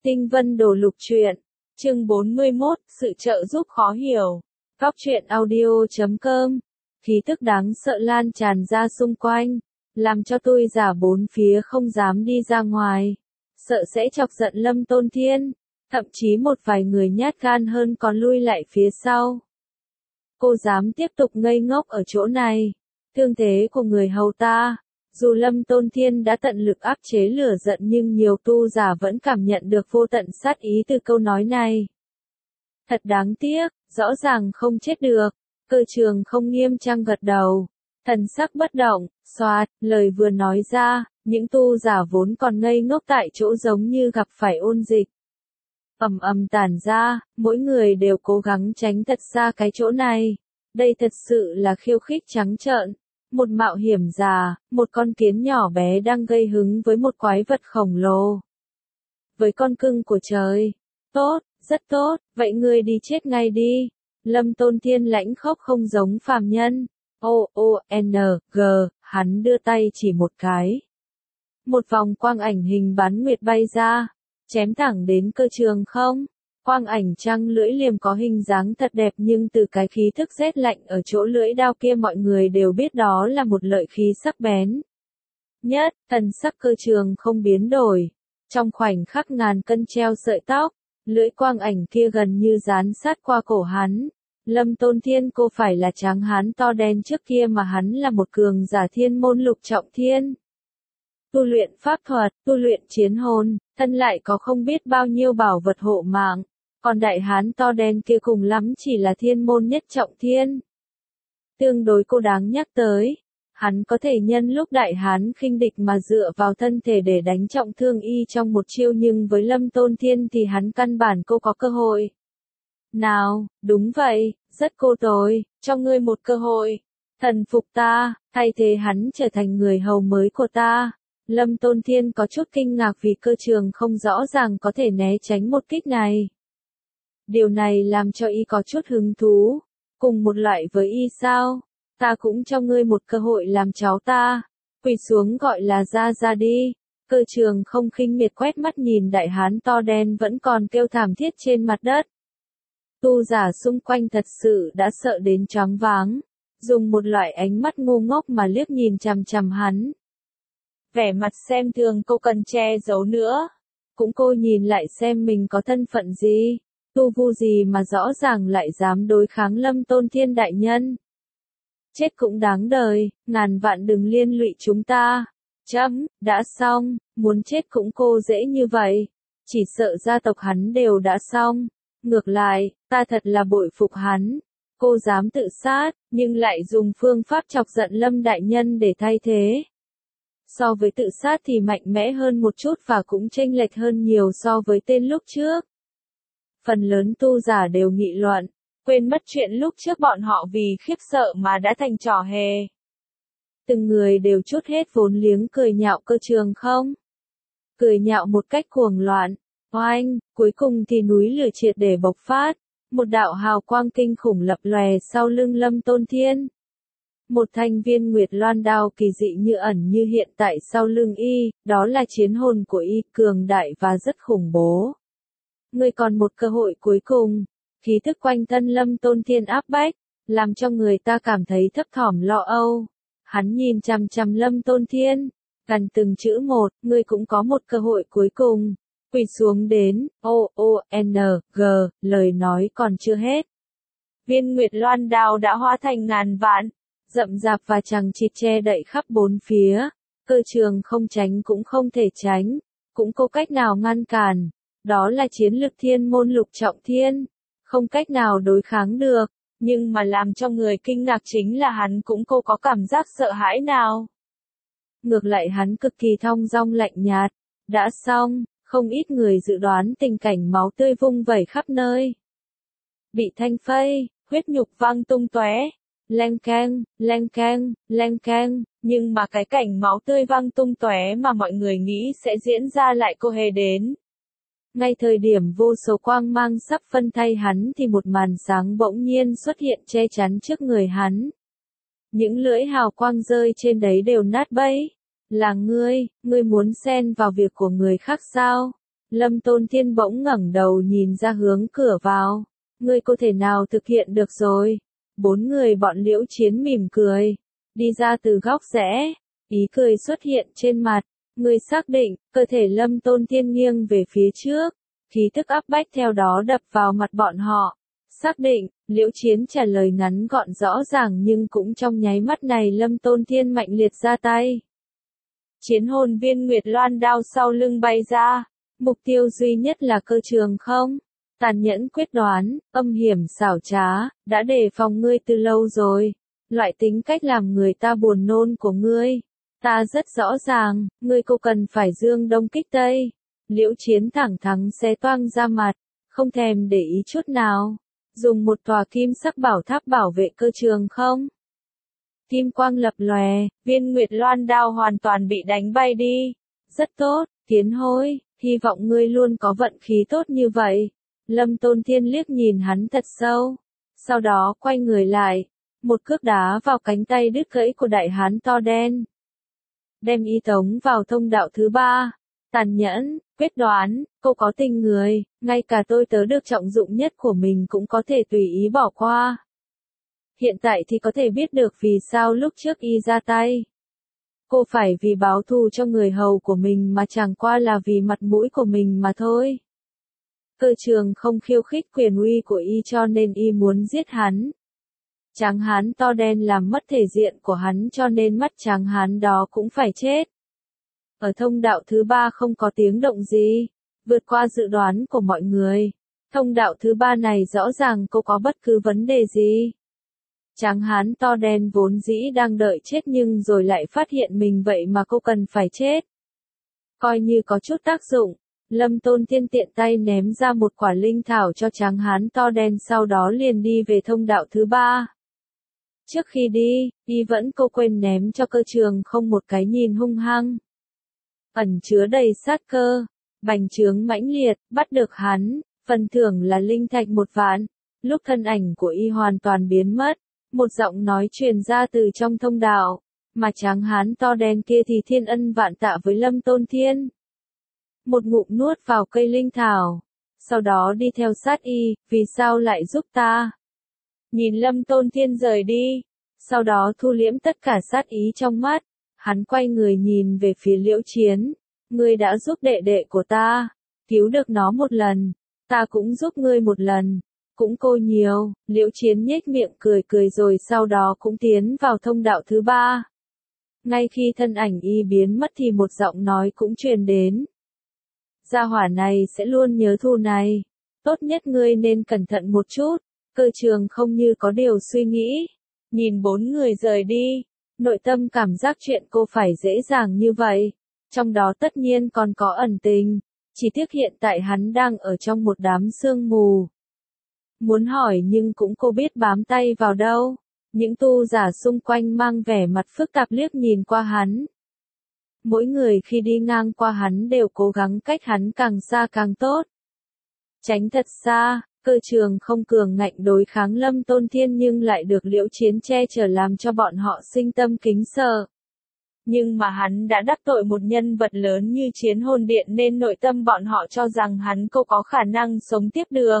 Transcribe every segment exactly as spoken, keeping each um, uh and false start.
Tinh Vân Đồ Lục Truyện, chương bốn mươi mốt, sự trợ giúp khó hiểu. Góc truyện audio chấm com. Khí tức đáng sợ lan tràn ra xung quanh, làm cho tôi giả bốn phía không dám đi ra ngoài, sợ sẽ chọc giận Lâm Tôn Thiên, thậm chí một vài người nhát gan hơn còn lui lại phía sau. Cô dám tiếp tục ngây ngốc ở chỗ này, thương thế của người hầu ta. Dù Lâm Tôn Thiên đã tận lực áp chế lửa giận nhưng nhiều tu giả vẫn cảm nhận được vô tận sát ý từ câu nói này. Thật đáng tiếc, rõ ràng không chết được. Cơ trường không nghiêm trang gật đầu, thần sắc bất động, xoạt, lời vừa nói ra, những tu giả vốn còn ngây ngốc tại chỗ giống như gặp phải ôn dịch. Ầm ầm tản ra, mỗi người đều cố gắng tránh thật xa cái chỗ này. Đây thật sự là khiêu khích trắng trợn. Một mạo hiểm già, một con kiến nhỏ bé đang gây hứng với một quái vật khổng lồ. Với con cưng của trời. Tốt, rất tốt, vậy ngươi đi chết ngay đi. Lâm Tôn Thiên lãnh khốc không giống phàm nhân. O O N G, hắn đưa tay chỉ một cái. Một vòng quang ảnh hình bán nguyệt bay ra, chém thẳng đến Cơ Trường không. Quang ảnh trăng lưỡi liềm có hình dáng thật đẹp nhưng từ cái khí thức rét lạnh ở chỗ lưỡi đao kia mọi người đều biết đó là một lợi khí sắc bén. Nhất, thần sắc Cơ Trường không biến đổi. Trong khoảnh khắc ngàn cân treo sợi tóc, lưỡi quang ảnh kia gần như dán sát qua cổ hắn. Lâm Tôn Thiên cô phải là tráng hán to đen trước kia mà hắn là một cường giả thiên môn lục trọng thiên. Tu luyện pháp thuật, tu luyện chiến hồn, thân lại có không biết bao nhiêu bảo vật hộ mạng. Còn đại hán to đen kia cùng lắm chỉ là thiên môn nhất trọng thiên. Tương đối cô đáng nhắc tới, hắn có thể nhân lúc đại hán khinh địch mà dựa vào thân thể để đánh trọng thương y trong một chiêu nhưng với Lâm Tôn Thiên thì hắn căn bản cô có cơ hội. Nào, đúng vậy, rất cô tối, cho ngươi một cơ hội. Thần phục ta, thay thế hắn trở thành người hầu mới của ta. Lâm Tôn Thiên có chút kinh ngạc vì Cơ Trường không rõ ràng có thể né tránh một kích này. Điều này làm cho y có chút hứng thú. Cùng một loại với y sao? Ta cũng cho ngươi một cơ hội làm cháu ta. Quỳ xuống gọi là ra ra đi. Cơ Trường không khinh miệt quét mắt nhìn đại hán to đen vẫn còn kêu thảm thiết trên mặt đất. Tu giả xung quanh thật sự đã sợ đến choáng váng. Dùng một loại ánh mắt ngu ngốc mà liếc nhìn chằm chằm hắn. Vẻ mặt xem thường cô cần che giấu nữa. Cũng cô nhìn lại xem mình có thân phận gì. Tu vu gì mà rõ ràng lại dám đối kháng Lâm Tôn Thiên đại nhân. Chết cũng đáng đời, ngàn vạn đừng liên lụy chúng ta. Chấm, đã xong, muốn chết cũng cô dễ như vậy. Chỉ sợ gia tộc hắn đều đã xong. Ngược lại, ta thật là bội phục hắn. Cô dám tự sát, nhưng lại dùng phương pháp chọc giận Lâm đại nhân để thay thế. So với tự sát thì mạnh mẽ hơn một chút và cũng chênh lệch hơn nhiều so với tên lúc trước. Phần lớn tu giả đều nghị luận, quên mất chuyện lúc trước bọn họ vì khiếp sợ mà đã thành trò hề. Từng người đều trút hết vốn liếng cười nhạo Cơ Trường không. Cười nhạo một cách cuồng loạn, oanh, cuối cùng thì núi lửa triệt để bộc phát, một đạo hào quang kinh khủng lập lòe sau lưng Lâm Tôn Thiên. Một thanh viên nguyệt loan đao kỳ dị như ẩn như hiện tại sau lưng y, đó là chiến hồn của y, cường đại và rất khủng bố. Ngươi còn một cơ hội cuối cùng. Khí thức quanh thân Lâm Tôn Thiên áp bách, làm cho người ta cảm thấy thấp thỏm lo âu. Hắn nhìn chằm chằm Lâm Tôn Thiên, gần từng chữ một, ngươi cũng có một cơ hội cuối cùng. Quỳ xuống đến, O O N G, lời nói còn chưa hết. Viên nguyệt loan đao đã hóa thành ngàn vạn, rậm rạp và chằng chịt che đậy khắp bốn phía. Cơ Trường không tránh cũng không thể tránh, cũng có cách nào ngăn cản. Đó là chiến lực thiên môn lục trọng thiên, không cách nào đối kháng được, nhưng mà làm cho người kinh ngạc chính là hắn cũng cô có cảm giác sợ hãi nào. Ngược lại hắn cực kỳ thong dong lạnh nhạt, đã xong, không ít người dự đoán tình cảnh máu tươi vung vẩy khắp nơi. Bị thanh phây, huyết nhục văng tung tóe, leng keng, leng keng, leng keng, nhưng mà cái cảnh máu tươi văng tung tóe mà mọi người nghĩ sẽ diễn ra lại cô hề đến. Ngay thời điểm vô số quang mang sắp phân thay hắn thì một màn sáng bỗng nhiên xuất hiện che chắn trước người hắn. Những lưỡi hào quang rơi trên đấy đều nát bấy. Là ngươi, ngươi muốn xen vào việc của người khác sao? Lâm Tôn Thiên bỗng ngẩng đầu nhìn ra hướng cửa vào. Ngươi có thể nào thực hiện được rồi? Bốn người bọn Liễu Chiến mỉm cười. Đi ra từ góc rẽ. Ý cười xuất hiện trên mặt. Ngươi xác định, cơ thể Lâm Tôn Thiên nghiêng về phía trước. Khí tức áp bách theo đó đập vào mặt bọn họ. Xác định, Liễu Chiến trả lời ngắn gọn rõ ràng nhưng cũng trong nháy mắt này Lâm Tôn Thiên mạnh liệt ra tay. Chiến hồn viên Nguyệt Loan đao sau lưng bay ra. Mục tiêu duy nhất là cơ trường không? Tàn nhẫn quyết đoán, âm hiểm xảo trá, đã đề phòng ngươi từ lâu rồi. Loại tính cách làm người ta buồn nôn của ngươi. Ta rất rõ ràng, ngươi cô cần phải dương đông kích tây. Liễu Chiến thẳng thắn xé toang ra mặt, không thèm để ý chút nào. Dùng một tòa kim sắc bảo tháp bảo vệ cơ trường không? Kim quang lập lòe, viên Nguyệt Loan đao hoàn toàn bị đánh bay đi. Rất tốt, Tiến Hối, hy vọng ngươi luôn có vận khí tốt như vậy. Lâm Tôn Thiên liếc nhìn hắn thật sâu. Sau đó quay người lại. Một cước đá vào cánh tay đứt gãy của đại hán to đen. Đem y tống vào thông đạo thứ ba. Tàn nhẫn, quyết đoán, cô có tình người, ngay cả tôi tớ được trọng dụng nhất của mình cũng có thể tùy ý bỏ qua. Hiện tại thì có thể biết được vì sao lúc trước y ra tay. Cô phải vì báo thù cho người hầu của mình mà chẳng qua là vì mặt mũi của mình mà thôi. Cơ trường không khiêu khích quyền uy của y cho nên y muốn giết hắn. Tráng hán to đen làm mất thể diện của hắn cho nên mắt tráng hán đó cũng phải chết. Ở thông đạo thứ ba không có tiếng động gì, vượt qua dự đoán của mọi người. Thông đạo thứ ba này rõ ràng cô có bất cứ vấn đề gì. Tráng hán to đen vốn dĩ đang đợi chết nhưng rồi lại phát hiện mình vậy mà cô cần phải chết. Coi như có chút tác dụng, Lâm Tôn Thiên tiện tay ném ra một quả linh thảo cho tráng hán to đen sau đó liền đi về thông đạo thứ ba. Trước khi đi, y vẫn cô quên ném cho cơ trường không một cái nhìn hung hăng. Ẩn chứa đầy sát cơ, bành trướng mãnh liệt, bắt được hắn, phần thưởng là linh thạch một vạn. Lúc thân ảnh của y hoàn toàn biến mất, một giọng nói truyền ra từ trong thông đạo, mà tráng hán to đen kia thì thiên ân vạn tạ với Lâm Tôn Thiên. Một ngụm nuốt vào cây linh thảo, sau đó đi theo sát y, vì sao lại giúp ta? Nhìn Lâm Tôn Thiên rời đi, sau đó thu liễm tất cả sát ý trong mắt, hắn quay người nhìn về phía Liễu Chiến, ngươi đã giúp đệ đệ của ta, cứu được nó một lần, ta cũng giúp ngươi một lần, cũng cô nhiều. Liễu Chiến nhếch miệng cười cười rồi sau đó cũng tiến vào thông đạo thứ ba. Ngay khi thân ảnh y biến mất thì một giọng nói cũng truyền đến. Gia hỏa này sẽ luôn nhớ thù này, tốt nhất ngươi nên cẩn thận một chút. Cơ trường không như có điều suy nghĩ, nhìn bốn người rời đi, nội tâm cảm giác chuyện cô phải dễ dàng như vậy, trong đó tất nhiên còn có ẩn tình, chỉ tiếc hiện tại hắn đang ở trong một đám sương mù. Muốn hỏi nhưng cũng cô biết bám tay vào đâu, những tu giả xung quanh mang vẻ mặt phức tạp liếc nhìn qua hắn. Mỗi người khi đi ngang qua hắn đều cố gắng cách hắn càng xa càng tốt. Tránh thật xa. Cơ trường không cường ngạnh đối kháng Lâm Tôn Thiên nhưng lại được Liễu Chiến che chở làm cho bọn họ sinh tâm kính sợ. Nhưng mà hắn đã đắc tội một nhân vật lớn như Chiến Hồn Điện nên nội tâm bọn họ cho rằng hắn cô có khả năng sống tiếp được.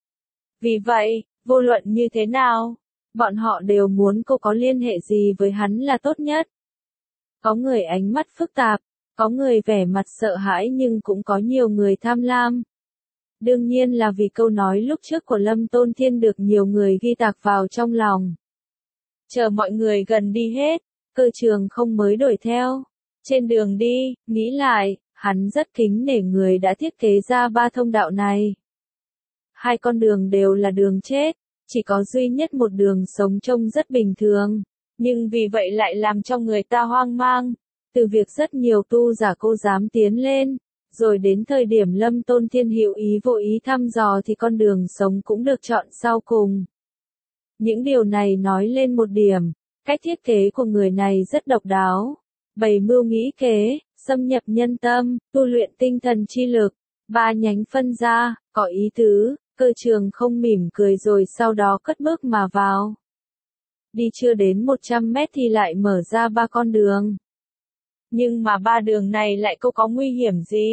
Vì vậy, vô luận như thế nào, bọn họ đều muốn cô có liên hệ gì với hắn là tốt nhất. Có người ánh mắt phức tạp, có người vẻ mặt sợ hãi nhưng cũng có nhiều người tham lam. Đương nhiên là vì câu nói lúc trước của Lâm Tôn Thiên được nhiều người ghi tạc vào trong lòng. Chờ mọi người gần đi hết, cơ trường không mới đuổi theo. Trên đường đi, nghĩ lại, hắn rất kính nể người đã thiết kế ra ba thông đạo này. Hai con đường đều là đường chết, chỉ có duy nhất một đường sống trông rất bình thường. Nhưng vì vậy lại làm cho người ta hoang mang. Từ việc rất nhiều tu giả cô dám tiến lên. Rồi đến thời điểm Lâm Tôn Thiên hữu ý vô ý thăm dò thì con đường sống cũng được chọn sau cùng. Những điều này nói lên một điểm, cách thiết kế của người này rất độc đáo. Bày mưu nghĩ kế, xâm nhập nhân tâm, tu luyện tinh thần chi lực, ba nhánh phân ra, có ý tứ, cơ trường không mỉm cười rồi sau đó cất bước mà vào. Đi chưa đến một trăm mét thì lại mở ra ba con đường. Nhưng mà ba đường này lại có có nguy hiểm gì?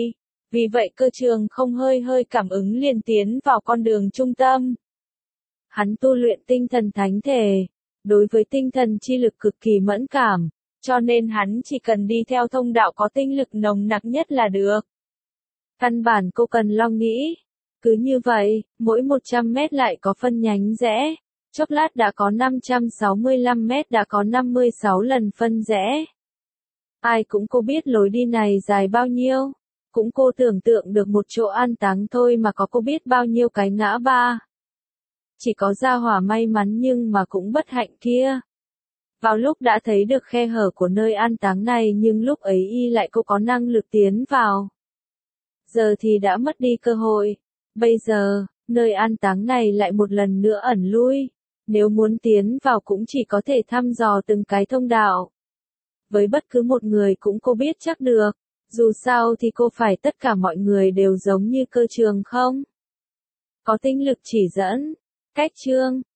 Vì vậy cơ trường không hơi hơi cảm ứng liền tiến vào con đường trung tâm. Hắn tu luyện tinh thần thánh thể, đối với tinh thần chi lực cực kỳ mẫn cảm, cho nên hắn chỉ cần đi theo thông đạo có tinh lực nồng nặc nhất là được. Căn bản cô cần lo nghĩ. Cứ như vậy, mỗi một trăm mét lại có phân nhánh rẽ, chốc lát đã có năm trăm sáu mươi lăm mét đã có năm mươi sáu lần phân rẽ. Ai cũng cô biết lối đi này dài bao nhiêu, cũng cô tưởng tượng được một chỗ an táng thôi mà có cô biết bao nhiêu cái ngã ba. Chỉ có gia hỏa may mắn nhưng mà cũng bất hạnh kia. Vào lúc đã thấy được khe hở của nơi an táng này nhưng lúc ấy y lại cô có năng lực tiến vào. Giờ thì đã mất đi cơ hội. Bây giờ, nơi an táng này lại một lần nữa ẩn lui. Nếu muốn tiến vào cũng chỉ có thể thăm dò từng cái thông đạo. Với bất cứ một người cũng cô biết chắc được. Dù sao thì cô phải tất cả mọi người đều giống như cơ trường không? Có tinh lực chỉ dẫn. Cách chương